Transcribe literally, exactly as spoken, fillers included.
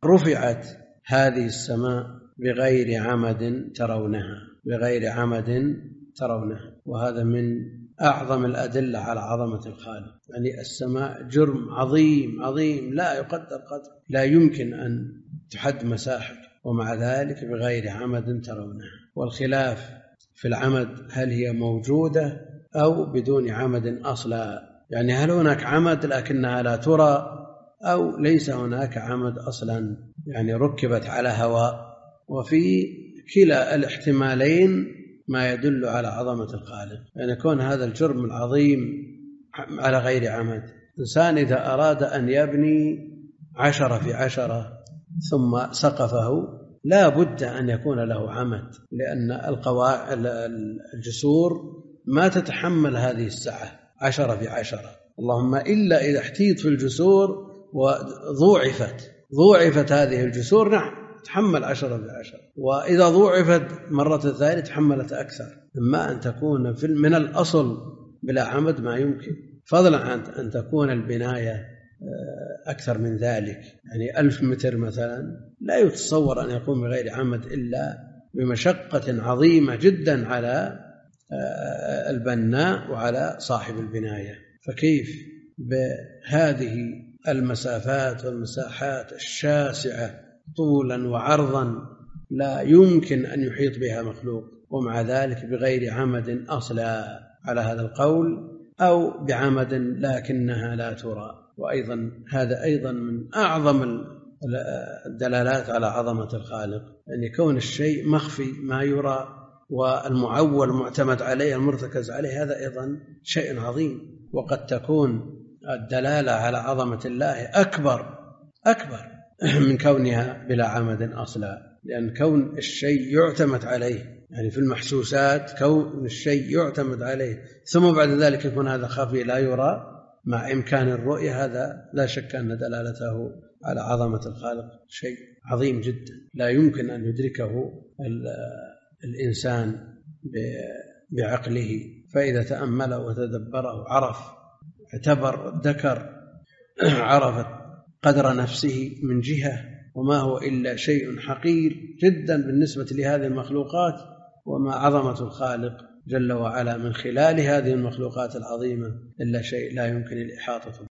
رفعت هذه السماء بغير عمد ترونها بغير عمد ترونها وهذا من أعظم الأدلة على عظمة الخالق. يعني السماء جرم عظيم عظيم لا يقدر قدر، لا يمكن أن تحد مساحته، ومع ذلك بغير عمد ترونها. والخلاف في العمد هل هي موجودة أو بدون عمد أصلا، يعني هل هناك عمد لكنها لا ترى، أو ليس هناك عمد أصلا يعني ركبت على هواء. وفي كلا الاحتمالين ما يدل على عظمة الخالق، يعني يكون هذا الجرم العظيم على غير عمد. إنسان إذا أراد أن يبني عشرة في عشرة ثم سقفه لا بد أن يكون له عمد، لأن القواعد الجسور ما تتحمل هذه السعة عشرة في عشرة، اللهم إلا إذا احتيط في الجسور وضوعفت ضوعفت هذه الجسور نعم تحمل عشرة بعشرة، وإذا ضوعفت مرة ثانية تحملت أكثر. إما أن تكون من الأصل بلا عمد ما يمكن، فضلا عن أن تكون البناية أكثر من ذلك، يعني ألف متر مثلا لا يتصور أن يكون بغير عمد إلا بمشقة عظيمة جدا على البناء وعلى صاحب البناية. فكيف بهذه المسافات والمساحات الشاسعة طولا وعرضا لا يمكن أن يحيط بها مخلوق، ومع ذلك بغير عمد أصلا على هذا القول، أو بعمد لكنها لا ترى. وأيضا هذا أيضا من أعظم الدلالات على عظمة الخالق، أن يكون الشيء مخفي ما يرى والمعول معتمد عليه المرتكز عليه، هذا أيضا شيء عظيم. وقد تكون الدلالة على عظمة الله أكبر أكبر من كونها بلا عمد أصلا، لأن كون الشيء يعتمد عليه، يعني في المحسوسات كون الشيء يعتمد عليه ثم بعد ذلك يكون هذا خفي لا يرى مع إمكان الرؤية، هذا لا شك أن دلالته على عظمة الخالق شيء عظيم جدا لا يمكن أن يدركه الإنسان بعقله. فإذا تأمله وتدبره عرف اعتبر ذكر عرفت قدر نفسه من جهة، وما هو إلا شيء حقير جدا بالنسبة لهذه المخلوقات، وما عظمة الخالق جل وعلا من خلال هذه المخلوقات العظيمة إلا شيء لا يمكن الإحاطة به.